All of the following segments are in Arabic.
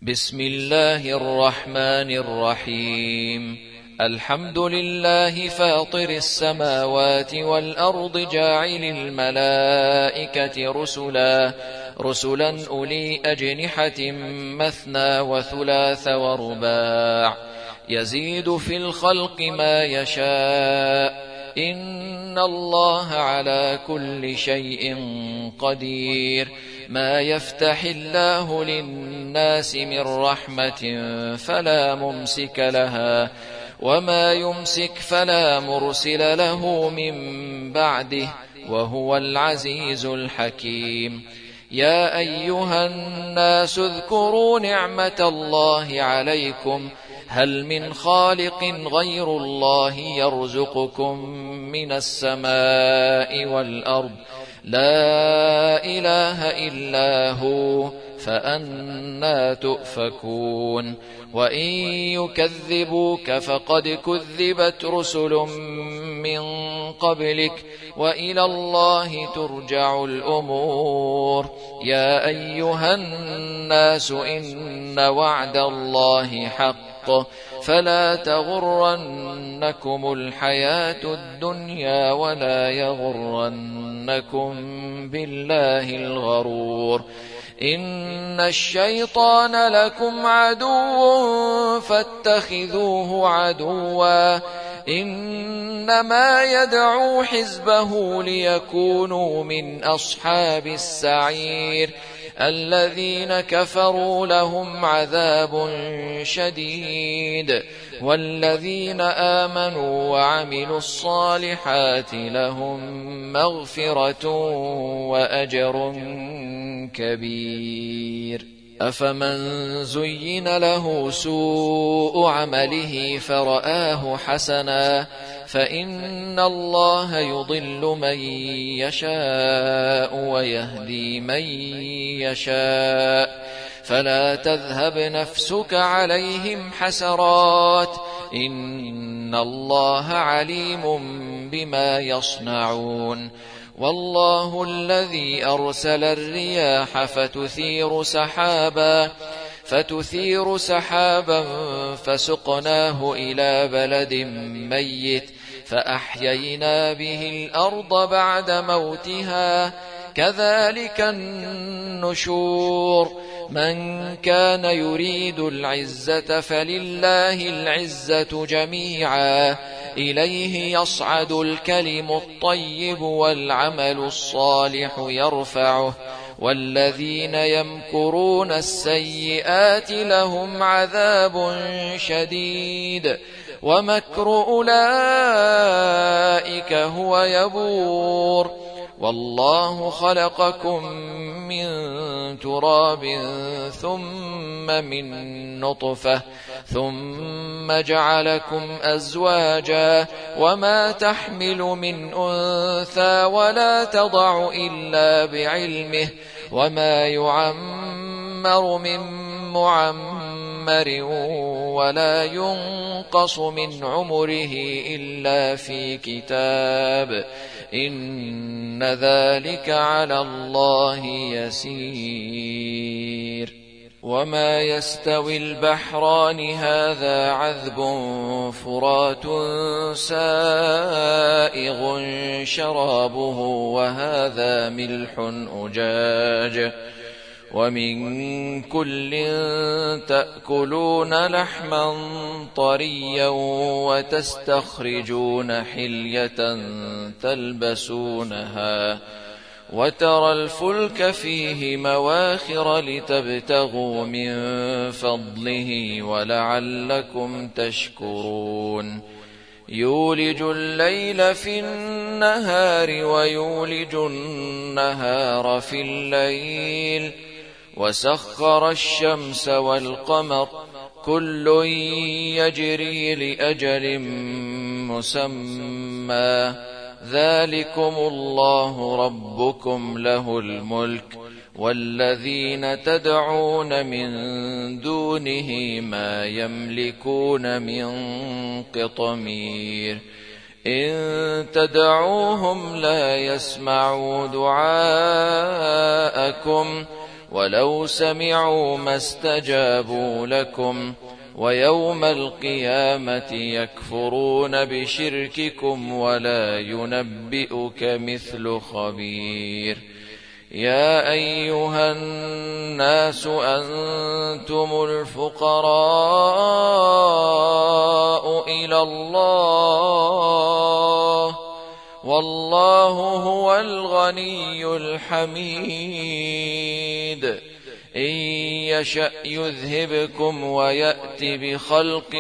بسم الله الرحمن الرحيم. الحمد لله فاطر السماوات والأرض جاعل الملائكة رسلا أولي أجنحة مثنى وثلاث ورباع يزيد في الخلق ما يشاء إن الله على كل شيء قدير. ما يفتح الله للناس من رحمة فلا ممسك لها وما يمسك فلا مرسل له من بعده وهو العزيز الحكيم. يا أيها الناس اذكروا نعمة الله عليكم هل من خالق غير الله يرزقكم من السماء والأرض لا إله إلا هو فأنى تؤفكون. وإن يكذبوك فقد كذبت رسل من قبلك وإلى الله ترجع الأمور. يا أيها الناس إن وعد الله حق فلا تغرنكم الحياة الدنيا ولا يغرنكم بالله الغرور. إن الشيطان لكم عدو فاتخذوه عدوا إنما يدعو حزبه ليكونوا من أصحاب السعير. الذين كفروا لهم عذاب شديد والذين آمنوا وعملوا الصالحات لهم مغفرة وأجر كبير. أفمن زين له سوء عمله فرآه حسنا فإن الله يضل من يشاء ويهدي من يشاء فلا تذهب نفسك عليهم حسرات إن الله عليم بما يصنعون. والله الذي أرسل الرياح فتثير سحابا فسقناه إلى بلد ميت فأحيينا به الأرض بعد موتها كذلك النشور. من كان يريد العزة فلله العزة جميعا إليه يصعد الكلم الطيب والعمل الصالح يرفعه والذين يمكرون السيئات لهم عذاب شديد ومكر أولئك هو يبور. والله خلقكم من تراب ثم من نطفة ثم جعلكم أزواجا وما تحمل من أنثى ولا تضع إلا بعلمه وما يعمر من معمر ولا ينقص من عمره إلا في كتاب إن ذلك على الله يسير. وما يستوي البحران هذا عذب فرات سائغ شرابه وهذا ملح أجاج ومن كل تأكلون لحما طريا وتستخرجون حلية تلبسونها وترى الفلك فيه مواخر لتبتغوا من فضله ولعلكم تشكرون. يولج الليل في النهار ويولج النهار في الليل وسخر الشمس والقمر كل يجري لأجل مسمى ذلكم الله ربكم له الملك والذين تدعون من دونه ما يملكون من قطمير. إن تدعوهم لا يسمعوا دعاءكم ولو سمعوا ما استجابوا لكم ويوم القيامة يكفرون بشرككم ولا ينبئك مثل خبير. يا أيها الناس أنتم الفقراء إلى الله والله هو الغني الحميد. إن يشأ يذهبكم ويأت بخلق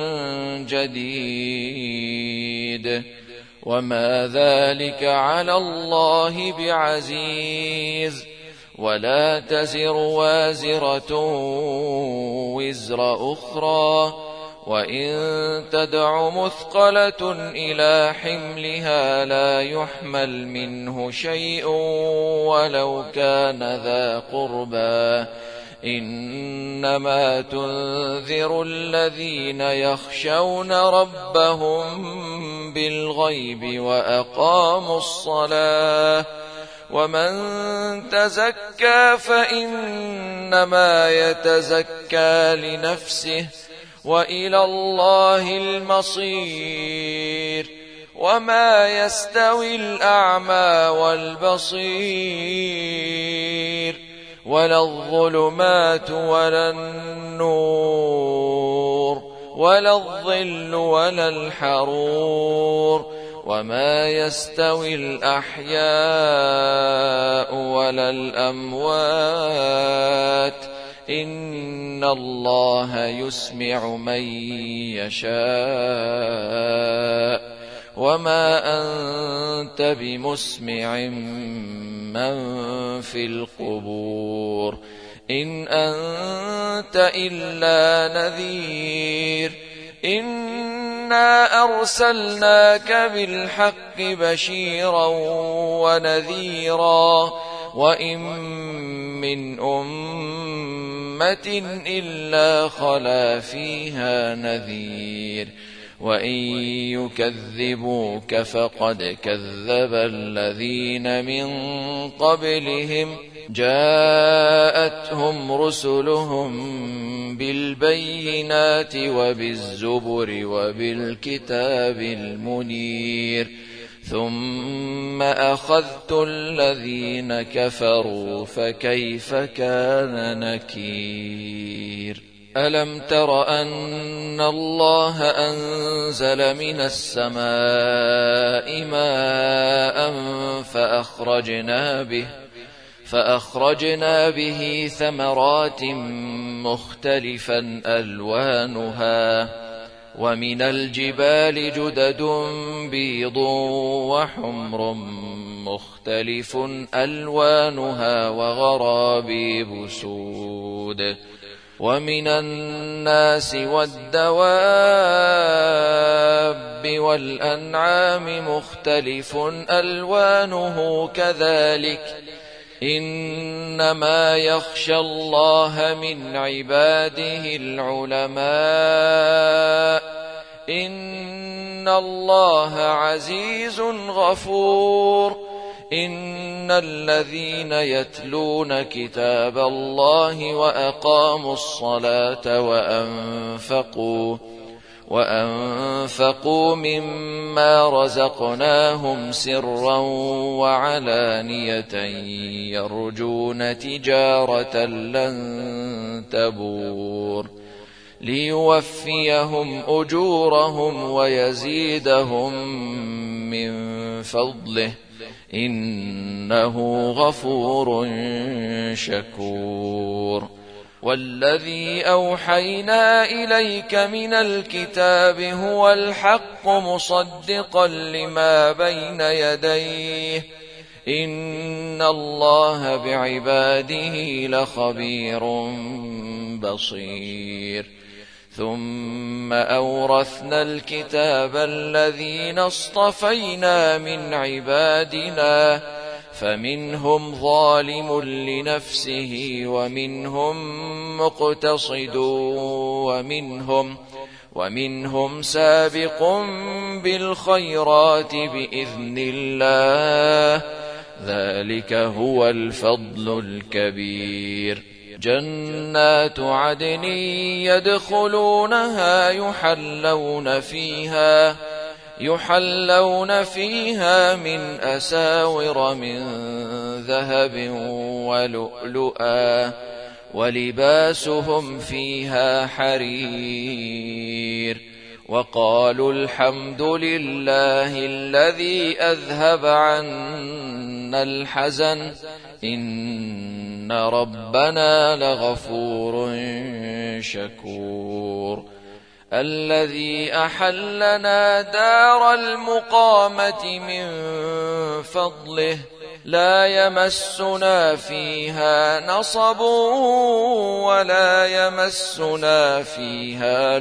جديد وما ذلك على الله بعزيز. ولا تزر وازرة وزر أخرى وإن تدع مثقلة إلى حملها لا يحمل منه شيء ولو كان ذا قربى. إنما تنذر الذين يخشون ربهم بالغيب وأقاموا الصلاة. ومن تزكى فإنما يتزكى لنفسه وإلى الله المصير. وما يستوي الأعمى والبصير ولا الظلمات ولا النور ولا الظل ولا الحرور. وما يستوي الأحياء ولا الأموات إن الله يسمع من يشاء وما أنت بمسمع من في القبور إن أنت إلا نذير. إنا أرسلناك بالحق بشيرا ونذيرا وإن من أمة إلا خلا فيها نذير. وإن يكذبوك فقد كذب الذين من قبلهم جاءتهم رسلهم بالبينات وبالزبر وبالكتاب المنير ثم أخذت الذين كفروا فكيف كان نكير. ألم تر أن الله أنزل من السماء ماء فأخرجنا به ثمرات مختلفا ألوانها ومن الجبال جدد بيض وحمر مختلف ألوانها وغرابيب سود. ومن الناس والدواب والأنعام مختلف ألوانه كذلك إنما يخشى الله من عباده العلماء إن الله عزيز غفور. إن الذين يتلون كتاب الله وأقاموا الصلاة وأنفقوا مما رزقناهم سرا وعلانية يرجون تجارة لن تبور ليوفيهم أجورهم ويزيدهم من فضله إنه غفور شكور. والذي أوحينا إليك من الكتاب هو الحق مصدقا لما بين يديه إن الله بعباده لخبير بصير. ثم أورثنا الكتاب الذين اصطفينا من عبادنا فمنهم ظالم لنفسه ومنهم مقتصد ومنهم سابق بالخيرات بإذن الله ذلك هو الفضل الكبير. جنات عدن يدخلونها يحلون فيها من أساور من ذهب ولؤلؤا ولباسهم فيها حرير. وقالوا الحمد لله الذي أذهب عنا الحزن إن ربنا لغفور شكور. الذي أحلنا دار المقامة من فضله لا يمسنا فيها نصب ولا يمسنا فيها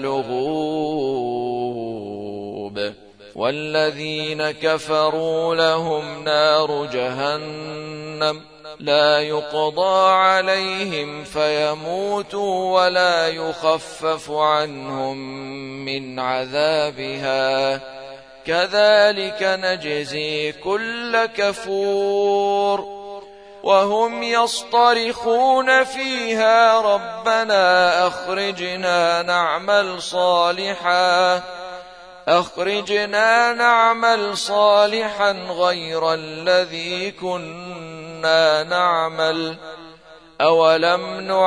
لغوب. والذين كفروا لهم نار جهنم لا يقضى عليهم فيموتوا ولا يخفف عنهم من عذابها كذلك نجزي كل كفور. وهم يصطرخون فيها ربنا أخرجنا نعمل صالحا غير الذي كنا نعمل أولم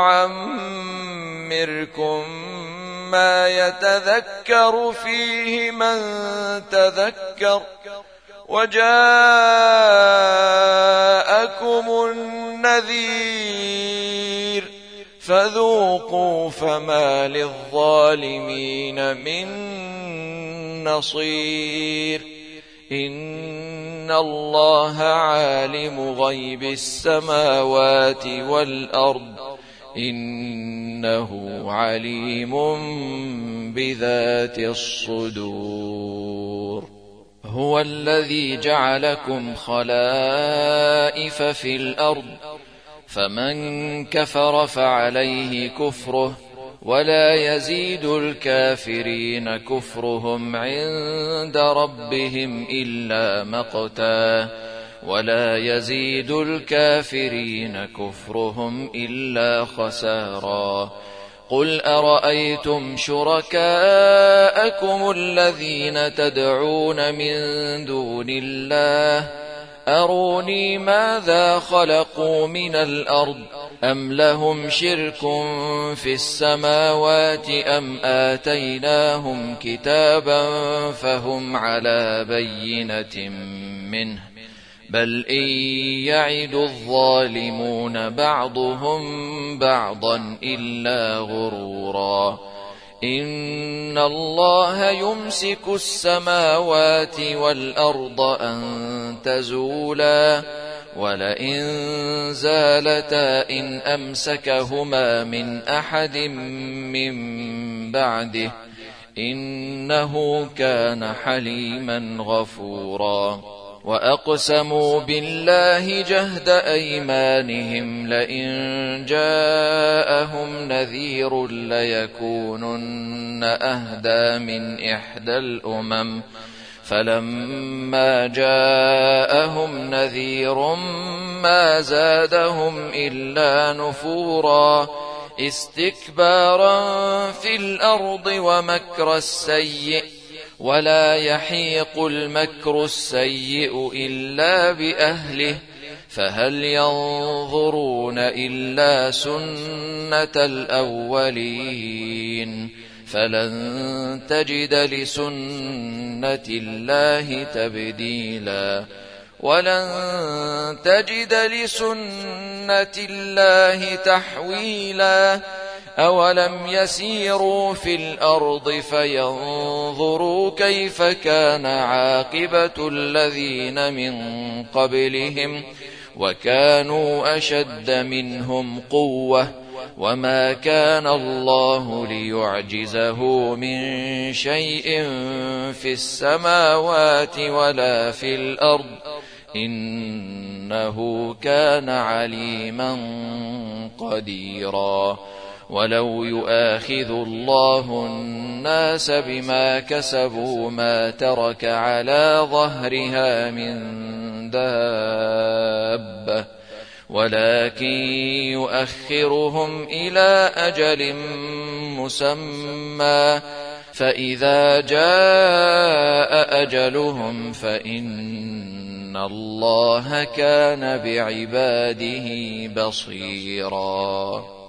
نعمركم ما يتذكر فيه من تذكر وجاءكم النذير فذوقوا فما للظالمين من نصير. إن الله عالم غيب السماوات والأرض إنه عليم بذات الصدور. هو الذي جعلكم خلائف في الأرض فمن كفر فعليه كفره ولا يزيد الكافرين كفرهم عند ربهم إلا مقتا ولا يزيد الكافرين كفرهم إلا خسارا. قل أرأيتم شركاءكم الذين تدعون من دون الله أروني ماذا خلقوا من الأرض أم لهم شرك في السماوات أم آتيناهم كتابا فهم على بينة منه بل إن يعد الظالمون بعضهم بعضا إلا غرورا. إن الله يمسك السماوات والأرض أن تزولا ولئن زالتا إن أمسكهما من أحد من بعده إنه كان حليما غفورا. وأقسموا بالله جهد أيمانهم لئن جاءهم نذير ليكونن أهدى من إحدى الأمم فلما جاءهم نذير ما زادهم إلا نفورا استكبارا في الأرض ومكر السيء ولا يحيق المكر السيء إلا بأهله فهل ينظرون إلا سنة الأولين فلن تجد لسنة الله تبديلا ولن تجد لسنة الله تحويلا. أولم يسيروا في الأرض فينظروا كيف كان عاقبة الذين من قبلهم وكانوا أشد منهم قوة وما كان الله ليعجزه من شيء في السماوات ولا في الأرض إنه كان عليما قديرا. ولو يؤاخذ الله الناس بما كسبوا ما ترك على ظهرها من دابة دابة ولكن يؤخرهم إلى أجل مسمى فإذا جاء أجلهم فإن الله كان بعباده بصيرا